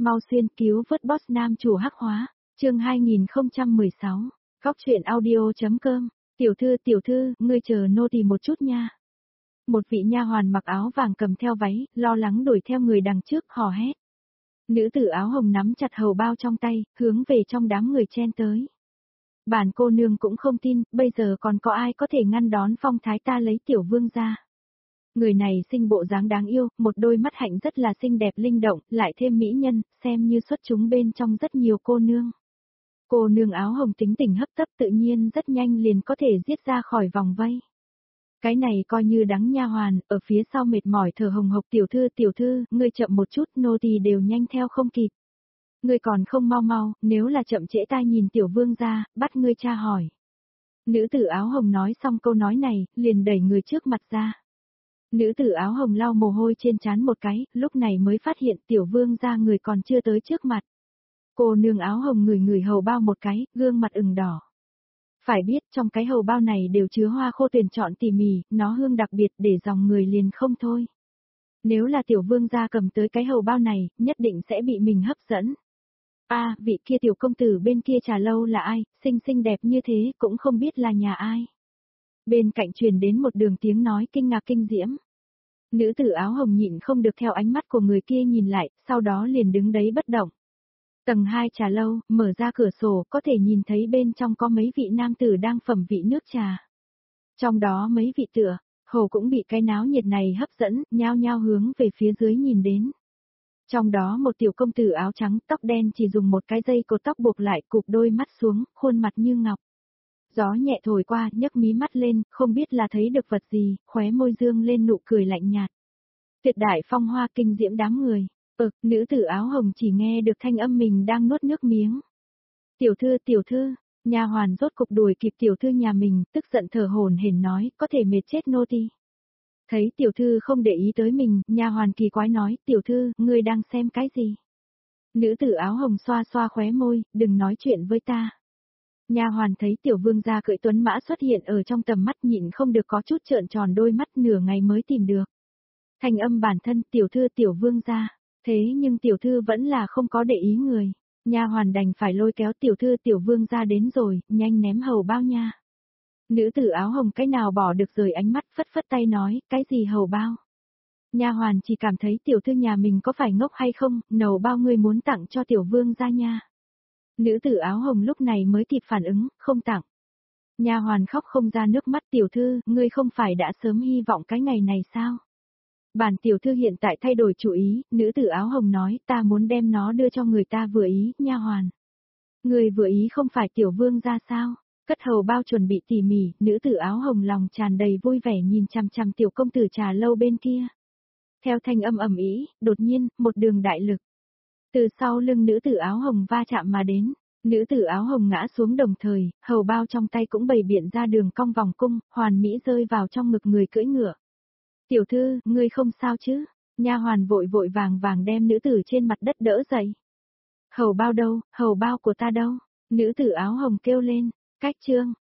mau xuyên cứu vớt boss nam chủ hắc hóa, chương 2016, góc truyện audio.com, tiểu thư, ngươi chờ nô tỳ một chút nha. Một vị nha hoàn mặc áo vàng cầm theo váy, lo lắng đuổi theo người đằng trước hò hét. Nữ tử áo hồng nắm chặt hầu bao trong tay, hướng về trong đám người chen tới. Bản cô nương cũng không tin, bây giờ còn có ai có thể ngăn đón phong thái ta lấy tiểu vương ra. Người này sinh bộ dáng đáng yêu, một đôi mắt hạnh rất là xinh đẹp linh động, lại thêm mỹ nhân, xem như xuất chúng bên trong rất nhiều cô nương. Cô nương áo hồng tính tình hấp tấp tự nhiên rất nhanh liền có thể giết ra khỏi vòng vây. Cái này coi như đắng nha hoàn, ở phía sau mệt mỏi thở hồng hộc tiểu thư, ngươi chậm một chút, nô tỳ đều nhanh theo không kịp. Ngươi còn không mau, nếu là chậm trễ ta nhìn tiểu vương ra, bắt ngươi tra hỏi. Nữ tử áo hồng nói xong câu nói này, liền đẩy người trước mặt ra. Nữ tử áo hồng lau mồ hôi trên trán một cái, lúc này mới phát hiện tiểu vương ra người còn chưa tới trước mặt. Cô nương áo hồng ngửi hầu bao một cái, gương mặt ửng đỏ. Phải biết trong cái hầu bao này đều chứa hoa khô tuyển chọn tỉ mỉ, nó hương đặc biệt để dòng người liền không thôi. Nếu là tiểu vương gia cầm tới cái hầu bao này, nhất định sẽ bị mình hấp dẫn. Vị kia tiểu công tử bên kia trà lâu là ai, xinh đẹp như thế cũng không biết là nhà ai. Bên cạnh truyền đến một đường tiếng nói kinh ngạc kinh diễm. Nữ tử áo hồng nhịn không được theo ánh mắt của người kia nhìn lại, sau đó liền đứng đấy bất động. Tầng 2 trà lâu, mở ra cửa sổ, có thể nhìn thấy bên trong có mấy vị nam tử đang phẩm vị nước trà. Trong đó mấy vị tựa, hồ cũng bị cái náo nhiệt này hấp dẫn, nhao nhao hướng về phía dưới nhìn đến. Trong đó một tiểu công tử áo trắng, tóc đen chỉ dùng một cái dây cột tóc buộc lại, cụp đôi mắt xuống, khuôn mặt như ngọc. Gió nhẹ thổi qua, nhấc mí mắt lên, không biết là thấy được vật gì, khóe môi dương lên nụ cười lạnh nhạt. Tuyệt đại phong hoa kinh diễm đám người. Nữ tử áo hồng chỉ nghe được thanh âm mình đang nuốt nước miếng. Tiểu thư, nha hoàn rốt cục đuổi kịp tiểu thư nhà mình, tức giận thở hổn hển nói, có thể mệt chết nô tỳ. Thấy tiểu thư không để ý tới mình, nha hoàn kỳ quái nói, tiểu thư, ngươi đang xem cái gì? Nữ tử áo hồng xoa xoa khóe môi, đừng nói chuyện với ta. Nha hoàn thấy tiểu vương gia cưỡi tuấn mã xuất hiện ở trong tầm mắt nhịn không được có chút trợn tròn đôi mắt nửa ngày mới tìm được. Thanh âm bản thân tiểu thư tiểu vương gia. Thế nhưng tiểu thư vẫn là không có để ý người, nha hoàn đành phải lôi kéo tiểu thư tiểu vương ra đến rồi, nhanh ném hầu bao nha. Nữ tử áo hồng cái nào bỏ được rời ánh mắt phất phất tay nói, cái gì hầu bao. Nha hoàn chỉ cảm thấy tiểu thư nhà mình có phải ngốc hay không, nầu bao ngươi muốn tặng cho tiểu vương ra nha. Nữ tử áo hồng lúc này mới kịp phản ứng, không tặng. Nha hoàn khóc không ra nước mắt tiểu thư, ngươi không phải đã sớm hy vọng cái ngày này sao? Bản tiểu thư hiện tại thay đổi chủ ý, nữ tử áo hồng nói, ta muốn đem nó đưa cho người ta vừa ý, nha hoàn. Người vừa ý không phải tiểu vương ra sao? Cất hầu bao chuẩn bị tỉ mỉ, nữ tử áo hồng lòng tràn đầy vui vẻ nhìn chằm chằm tiểu công tử trà lâu bên kia. Theo thanh âm ầm ĩ, đột nhiên, một đường đại lực. Từ sau lưng nữ tử áo hồng va chạm mà đến, nữ tử áo hồng ngã xuống đồng thời, hầu bao trong tay cũng bày biện ra đường cong vòng cung, hoàn mỹ rơi vào trong ngực người cưỡi ngựa. Tiểu thư, ngươi không sao chứ? Nha hoàn vội vàng đem nữ tử trên mặt đất đỡ dậy. Hầu bao đâu, hầu bao của ta đâu? Nữ tử áo hồng kêu lên, cách chương.